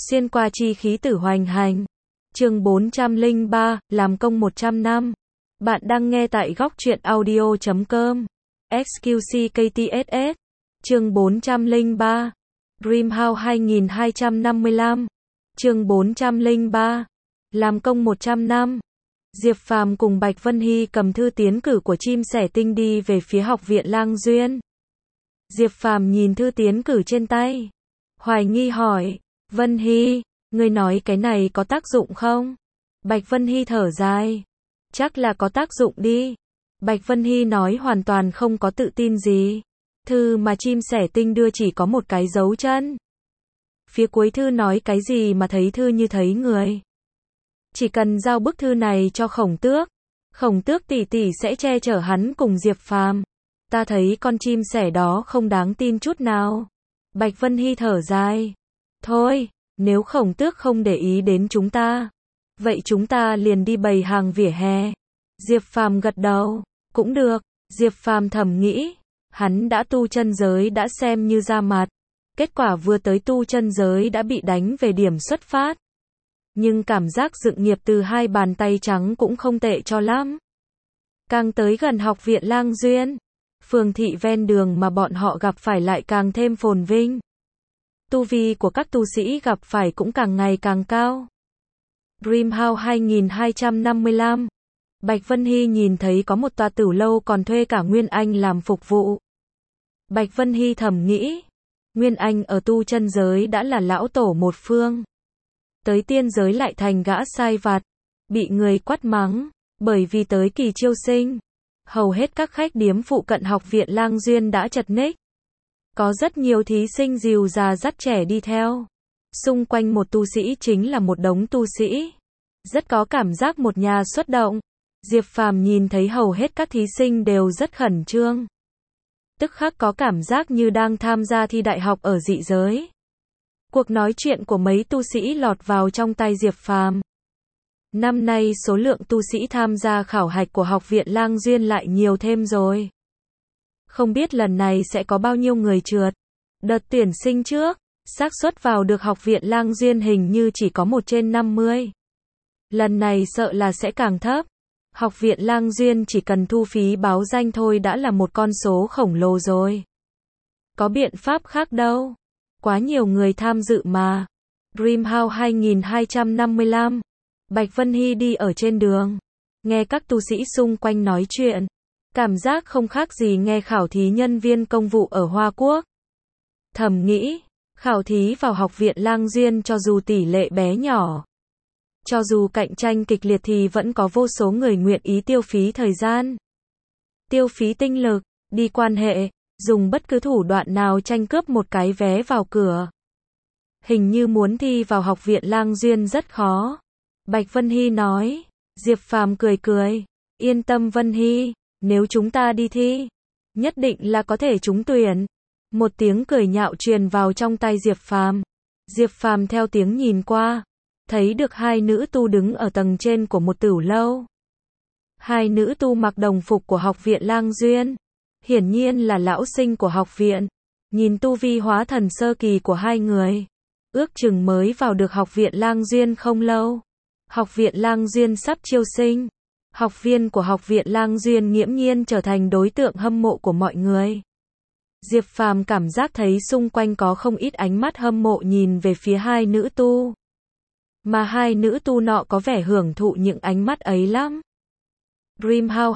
Xuyên qua chi khí tử hoành hành. Chương 403, làm công 100 năm. Bạn đang nghe tại góc truyện audio.com. XQCKTSS. Chương 403. Dreamhouse 2255. Chương 403. Làm công 100 năm. Diệp Phàm cùng Bạch Vân Hy cầm thư tiến cử của chim sẻ tinh đi về phía học viện Lang Duyên. Diệp Phàm nhìn thư tiến cử trên tay, hoài nghi hỏi, Vân Hy, ngươi nói cái này có tác dụng không? Bạch Vân Hy thở dài, chắc là có tác dụng đi. Bạch Vân Hy nói hoàn toàn không có tự tin gì. Thư mà chim sẻ tinh đưa chỉ có một cái dấu chân. Phía cuối thư nói cái gì mà thấy thư như thấy người. Chỉ cần giao bức thư này cho Khổng Tước tỷ tỷ sẽ che chở hắn cùng Diệp Phàm. Ta thấy con chim sẻ đó không đáng tin chút nào. Bạch Vân Hy thở dài. Thôi, nếu Khổng Tước không để ý đến chúng ta, vậy chúng ta liền đi bày hàng vỉa hè. Diệp Phàm gật đầu. Cũng được. Diệp Phàm thầm nghĩ. Hắn đã tu chân giới đã xem như ra mặt. Kết quả vừa tới tu chân giới đã bị đánh về điểm xuất phát. Nhưng cảm giác dựng nghiệp từ hai bàn tay trắng cũng không tệ cho lắm. Càng tới gần học viện Lang Duyên, phường thị ven đường mà bọn họ gặp phải lại càng thêm phồn vinh. Tu vi của các tu sĩ gặp phải cũng càng ngày càng cao. Dreamhouse 2255. Bạch Vân Hy nhìn thấy có một tòa tử lâu còn thuê cả Nguyên Anh làm phục vụ. Bạch Vân Hy thầm nghĩ, Nguyên Anh ở tu chân giới đã là lão tổ một phương. Tới tiên giới lại thành gã sai vặt, bị người quát mắng, bởi vì tới kỳ chiêu sinh. Hầu hết các khách điếm phụ cận học viện Lang Duyên đã chật ních. Có rất nhiều thí sinh dìu già dắt trẻ đi theo. Xung quanh một tu sĩ chính là một đống tu sĩ. Rất có cảm giác một nhà xuất động. Diệp Phàm nhìn thấy hầu hết các thí sinh đều rất khẩn trương. Tức khắc có cảm giác như đang tham gia thi đại học ở dị giới. Cuộc nói chuyện của mấy tu sĩ lọt vào trong tai Diệp Phàm. Năm nay số lượng tu sĩ tham gia khảo hạch của học viện Lang Duyên lại nhiều thêm rồi. Không biết lần này sẽ có bao nhiêu người trượt. Đợt tuyển sinh trước, xác suất vào được học viện Lang Duyên hình như chỉ có 1/50. Lần này sợ là sẽ càng thấp. Học viện Lang Duyên chỉ cần thu phí báo danh thôi đã là một con số khổng lồ rồi. Có biện pháp khác đâu. Quá nhiều người tham dự mà. Dreamhouse 2255. Bạch Vân Hy đi ở trên đường, nghe các tu sĩ xung quanh nói chuyện. Cảm giác không khác gì nghe khảo thí nhân viên công vụ ở Hoa Quốc. Thầm nghĩ, khảo thí vào học viện Lang Duyên cho dù tỷ lệ bé nhỏ, cho dù cạnh tranh kịch liệt thì vẫn có vô số người nguyện ý tiêu phí thời gian, tiêu phí tinh lực, đi quan hệ, dùng bất cứ thủ đoạn nào tranh cướp một cái vé vào cửa. Hình như muốn thi vào học viện Lang Duyên rất khó. Bạch Vân Hy nói. Diệp Phàm cười cười. Yên tâm Vân Hy, nếu chúng ta đi thi, nhất định là có thể trúng tuyển. Một tiếng cười nhạo truyền vào trong tai Diệp Phàm. Diệp Phàm theo tiếng nhìn qua, thấy được hai nữ tu đứng ở tầng trên của một tửu lâu. Hai nữ tu mặc đồng phục của học viện Lang Duyên, hiển nhiên là lão sinh của học viện. Nhìn tu vi hóa thần sơ kỳ của hai người, ước chừng mới vào được học viện Lang Duyên không lâu. Học viện Lang Duyên sắp chiêu sinh. Học viên của học viện Lang Duyên nghiễm nhiên trở thành đối tượng hâm mộ của mọi người. Diệp Phàm cảm giác thấy xung quanh có không ít ánh mắt hâm mộ nhìn về phía hai nữ tu. Mà hai nữ tu nọ có vẻ hưởng thụ những ánh mắt ấy lắm. Dreamhouse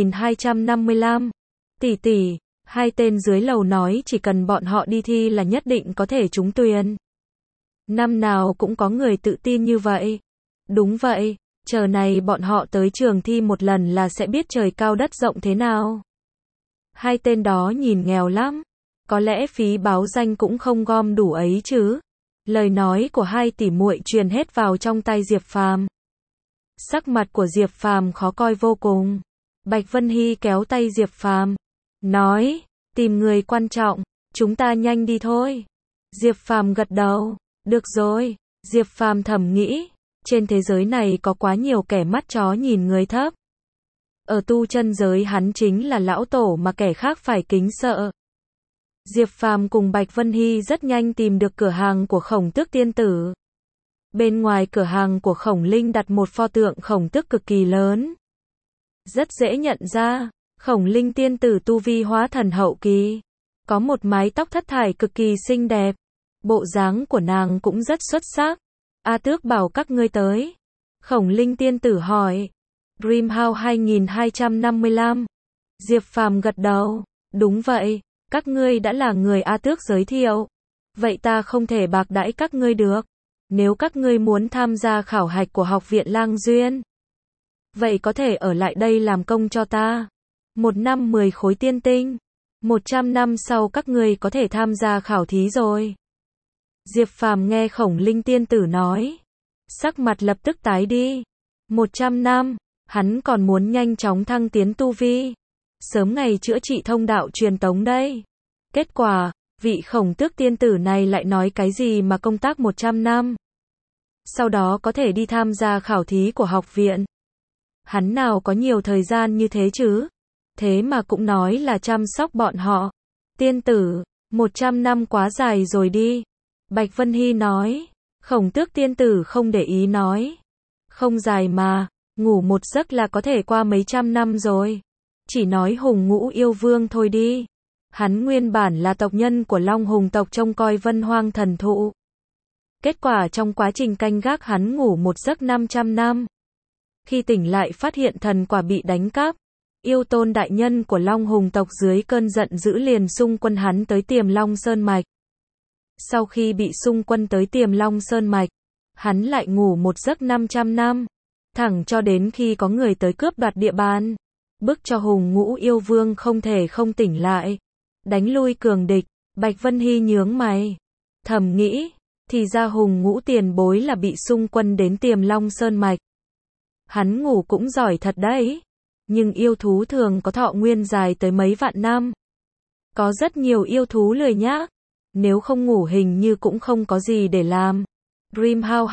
2255. Tỷ tỷ, hai tên dưới lầu nói chỉ cần bọn họ đi thi là nhất định có thể trúng tuyển. Năm nào cũng có người tự tin như vậy. Đúng vậy, chờ này bọn họ tới trường thi một lần là sẽ biết trời cao đất rộng thế nào. Hai tên đó nhìn nghèo lắm. Có lẽ phí báo danh cũng không gom đủ ấy chứ. Lời nói của hai tỷ muội truyền hết vào trong tai Diệp Phàm. Sắc mặt của Diệp Phàm khó coi vô cùng. Bạch Vân Hy kéo tay Diệp Phàm, nói, tìm người quan trọng, chúng ta nhanh đi thôi. Diệp Phàm gật đầu, được rồi. Diệp Phàm thầm nghĩ, trên thế giới này có quá nhiều kẻ mắt chó nhìn người thấp. Ở tu chân giới hắn chính là lão tổ mà kẻ khác phải kính sợ. Diệp Phàm cùng Bạch Vân Hy rất nhanh tìm được cửa hàng của Khổng Tước tiên tử. Bên ngoài cửa hàng của Khổng Linh đặt một pho tượng Khổng Tước cực kỳ lớn. Rất dễ nhận ra, Khổng Linh tiên tử tu vi hóa thần hậu kỳ. Có một mái tóc thất thải cực kỳ xinh đẹp. Bộ dáng của nàng cũng rất xuất sắc. A Tước bảo các ngươi tới. Khổng Linh tiên tử hỏi. Dreamhouse 2255. Diệp Phàm gật đầu. Đúng vậy, các ngươi đã là người A Tước giới thiệu. Vậy ta không thể bạc đãi các ngươi được. Nếu các ngươi muốn tham gia khảo hạch của học viện Lang Duyên, vậy có thể ở lại đây làm công cho ta. 1 năm 10 khối tiên tinh. 100 năm sau các ngươi có thể tham gia khảo thí rồi. Diệp Phàm nghe Khổng Linh tiên tử nói, sắc mặt lập tức tái đi. 100 năm, hắn còn muốn nhanh chóng thăng tiến tu vi, sớm ngày chữa trị thông đạo truyền tống đây. Kết quả, vị Khổng Tước tiên tử này lại nói cái gì mà công tác 100 năm. Sau đó có thể đi tham gia khảo thí của học viện. Hắn nào có nhiều thời gian như thế chứ? Thế mà cũng nói là chăm sóc bọn họ. Tiên tử, 100 năm quá dài rồi đi. Bạch Vân Hy nói. Khổng Tước tiên tử không để ý nói. Không dài mà, ngủ một giấc là có thể qua mấy trăm năm rồi. Chỉ nói Hùng Ngũ yêu vương thôi đi. Hắn nguyên bản là tộc nhân của Long Hùng tộc trông coi Vân Hoang thần thụ. Kết quả trong quá trình canh gác hắn ngủ một giấc 500 năm. Khi tỉnh lại phát hiện thần quả bị đánh cắp. Yêu tôn đại nhân của Long Hùng tộc dưới cơn giận dữ liền xung quân hắn tới Tiềm Long Sơn Mạch. Sau khi bị xung quân tới Tiềm Long Sơn Mạch, hắn lại ngủ một giấc 500 năm. Thẳng cho đến khi có người tới cướp đoạt địa bàn. Bức cho Hùng Ngũ yêu vương không thể không tỉnh lại. Đánh lui cường địch. Bạch Vân Hy nhướng mày. Thầm nghĩ, thì ra Hùng Ngũ tiền bối là bị xung quân đến Tiềm Long Sơn Mạch. Hắn ngủ cũng giỏi thật đấy. Nhưng yêu thú thường có thọ nguyên dài tới mấy vạn năm. Có rất nhiều yêu thú lười nhác. Nếu không ngủ hình như cũng không có gì để làm. Dreamhouse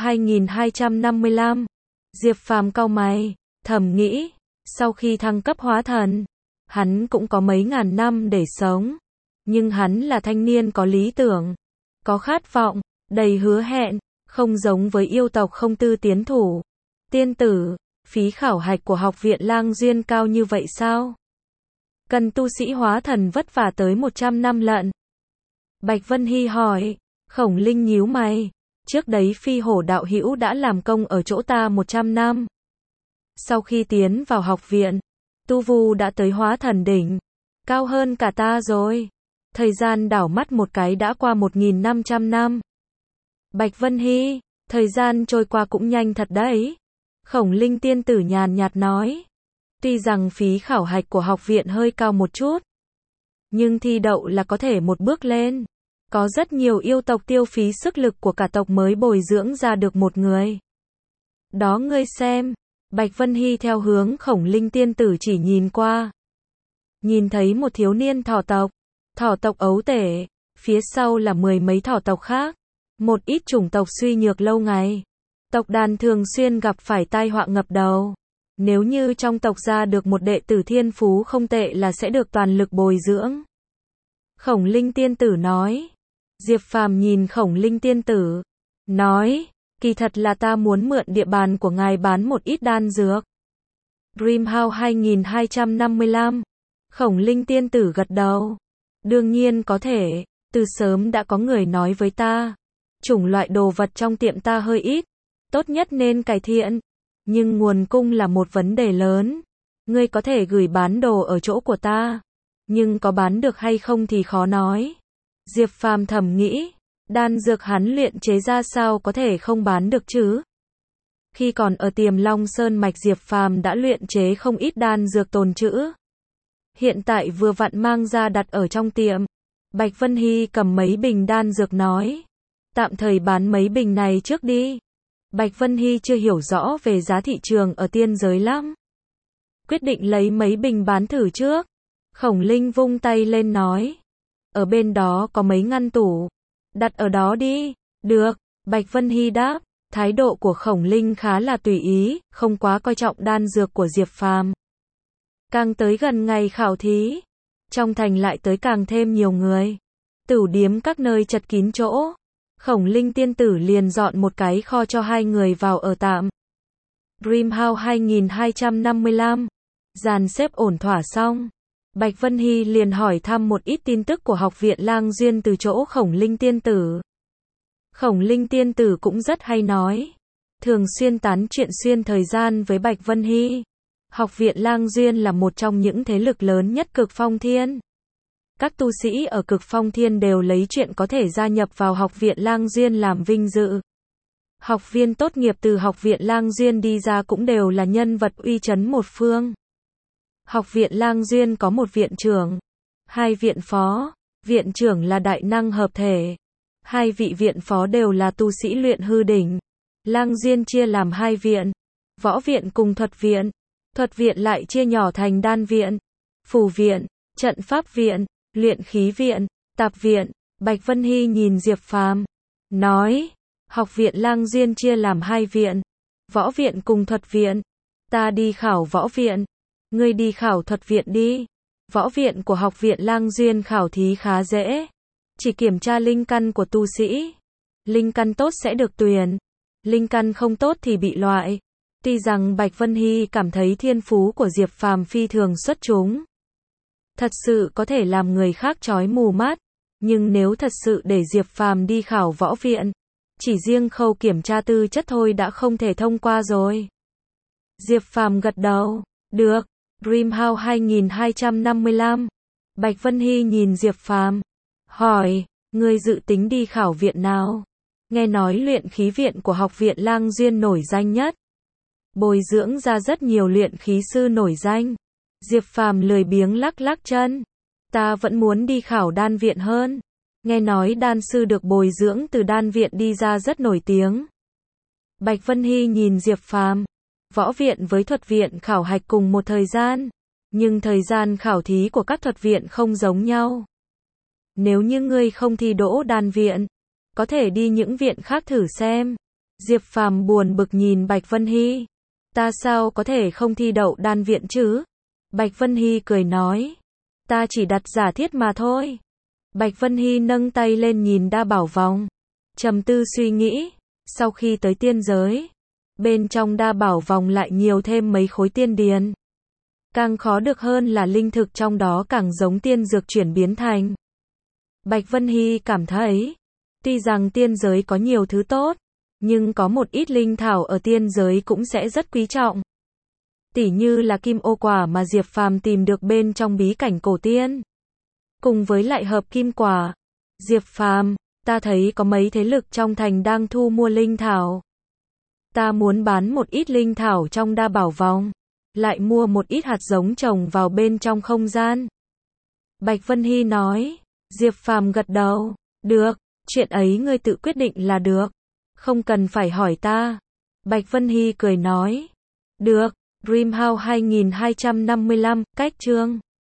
2255. Diệp Phàm cau mày, thầm nghĩ, sau khi thăng cấp hóa thần, hắn cũng có mấy ngàn năm để sống. Nhưng hắn là thanh niên có lý tưởng, có khát vọng, đầy hứa hẹn, không giống với yêu tộc không tư tiến thủ. Tiên tử, phí khảo hạch của học viện Lang Duyên cao như vậy sao? Cần tu sĩ hóa thần vất vả tới 100 năm lận. Bạch Vân Hy hỏi. Khổng Linh nhíu mày. Trước đấy Phi Hổ đạo hữu đã làm công ở chỗ ta 100 năm. Sau khi tiến vào học viện, tu vu đã tới hóa thần đỉnh, cao hơn cả ta rồi. Thời gian đảo mắt một cái đã qua 1500 năm. Bạch Vân Hy, thời gian trôi qua cũng nhanh thật đấy. Khổng Linh tiên tử nhàn nhạt nói. Tuy rằng phí khảo hạch của học viện hơi cao một chút, nhưng thi đậu là có thể một bước lên. Có rất nhiều yêu tộc tiêu phí sức lực của cả tộc mới bồi dưỡng ra được một người. Đó ngươi xem. Bạch Vân Hy theo hướng Khổng Linh tiên tử chỉ nhìn qua. Nhìn thấy một thiếu niên thỏ tộc ấu tể, phía sau là 10 mấy thỏ tộc khác. Một ít chủng tộc suy nhược lâu ngày. Tộc đàn thường xuyên gặp phải tai họa ngập đầu. Nếu như trong tộc ra được một đệ tử thiên phú không tệ là sẽ được toàn lực bồi dưỡng. Khổng Linh tiên tử nói. Diệp Phàm nhìn Khổng Linh tiên tử, nói, kỳ thật là ta muốn mượn địa bàn của ngài bán một ít đan dược. Dreamhouse 2255. Khổng Linh tiên tử gật đầu. Đương nhiên có thể, từ sớm đã có người nói với ta. Chủng loại đồ vật trong tiệm ta hơi ít, tốt nhất nên cải thiện. Nhưng nguồn cung là một vấn đề lớn. Ngươi có thể gửi bán đồ ở chỗ của ta, nhưng có bán được hay không thì khó nói. Diệp Phàm thầm nghĩ, đan dược hắn luyện chế ra sao có thể không bán được chứ? Khi còn ở Tiềm Long Sơn Mạch Diệp Phàm đã luyện chế không ít đan dược tồn trữ. Hiện tại vừa vặn mang ra đặt ở trong tiệm. Bạch Vân Hy cầm mấy bình đan dược nói, tạm thời bán mấy bình này trước đi. Bạch Vân Hy chưa hiểu rõ về giá thị trường ở tiên giới lắm. Quyết định lấy mấy bình bán thử trước. Khổng Linh vung tay lên nói. Ở bên đó có mấy ngăn tủ. Đặt ở đó đi. Được, Bạch Vân Hy đáp. Thái độ của Khổng Linh khá là tùy ý, không quá coi trọng đan dược của Diệp Phàm. Càng tới gần ngày khảo thí, trong thành lại tới càng thêm nhiều người. Tửu điếm các nơi chật kín chỗ. Khổng Linh tiên tử liền dọn một cái kho cho hai người vào ở tạm. Dreamhouse 2255. Dàn xếp ổn thỏa xong. Bạch Vân Hy liền hỏi thăm một ít tin tức của học viện Lang Duyên từ chỗ Khổng Linh tiên tử. Khổng Linh tiên tử cũng rất hay nói. Thường xuyên tán chuyện xuyên thời gian với Bạch Vân Hy. Học viện Lang Duyên là một trong những thế lực lớn nhất Cực Phong Thiên. Các tu sĩ ở Cực Phong Thiên đều lấy chuyện có thể gia nhập vào học viện Lang Duyên làm vinh dự. Học viên tốt nghiệp từ học viện Lang Duyên đi ra cũng đều là nhân vật uy chấn một phương. Học viện Lang Duyên có một viện trưởng, hai viện phó, viện trưởng là đại năng hợp thể. Hai vị viện phó đều là tu sĩ luyện hư đỉnh. Lang Duyên chia làm hai viện, võ viện cùng thuật viện. Thuật viện lại chia nhỏ thành đan viện, phù viện, trận pháp viện, luyện khí viện, tạp viện. Bạch Vân Hy nhìn Diệp Phàm, nói, học viện Lang Duyên chia làm hai viện, võ viện cùng thuật viện. Ta đi khảo võ viện, ngươi đi khảo thuật viện đi. Võ viện của học viện Lang Duyên khảo thí khá dễ, chỉ kiểm tra linh căn của tu sĩ. Linh căn tốt sẽ được tuyển, linh căn không tốt thì bị loại. Tuy rằng Bạch Vân Hy cảm thấy thiên phú của Diệp Phàm phi thường xuất chúng, thật sự có thể làm người khác chói mù mắt, nhưng nếu thật sự để Diệp Phàm đi khảo võ viện, chỉ riêng khâu kiểm tra tư chất thôi đã không thể thông qua rồi. Diệp Phàm gật đầu, được. Dreamhouse 2255. Bạch Vân Hy nhìn Diệp Phàm, hỏi, ngươi dự tính đi khảo viện nào? Nghe nói luyện khí viện của học viện Lang Duyên nổi danh nhất, bồi dưỡng ra rất nhiều luyện khí sư nổi danh. Diệp Phàm lười biếng lắc lắc chân, ta vẫn muốn đi khảo đan viện hơn. Nghe nói đan sư được bồi dưỡng từ đan viện đi ra rất nổi tiếng. Bạch Vân Hy nhìn Diệp Phàm, võ viện với thuật viện khảo hạch cùng một thời gian, nhưng thời gian khảo thí của các thuật viện không giống nhau. Nếu như ngươi không thi đỗ đan viện, có thể đi những viện khác thử xem. Diệp Phàm buồn bực nhìn Bạch Vân Hy, ta sao có thể không thi đậu đan viện chứ? Bạch Vân Hy cười nói, ta chỉ đặt giả thiết mà thôi. Bạch Vân Hy nâng tay lên nhìn đa bảo vòng, trầm tư suy nghĩ. Sau khi tới tiên giới, bên trong đa bảo vòng lại nhiều thêm mấy khối tiên điền. Càng khó được hơn là linh thực trong đó càng giống tiên dược chuyển biến thành. Bạch Vân Hy cảm thấy, tuy rằng tiên giới có nhiều thứ tốt, nhưng có một ít linh thảo ở tiên giới cũng sẽ rất quý trọng. Tỉ như là kim ô quả mà Diệp Phàm tìm được bên trong bí cảnh cổ tiên. Cùng với lại hợp kim quả. Diệp Phàm, ta thấy có mấy thế lực trong thành đang thu mua linh thảo. Ta muốn bán một ít linh thảo trong đa bảo vòng, lại mua một ít hạt giống trồng vào bên trong không gian. Bạch Vân Hy nói. Diệp Phàm gật đầu, được, chuyện ấy ngươi tự quyết định là được, không cần phải hỏi ta. Bạch Vân Hy cười nói, được. Dreamhouse 2255, cách chương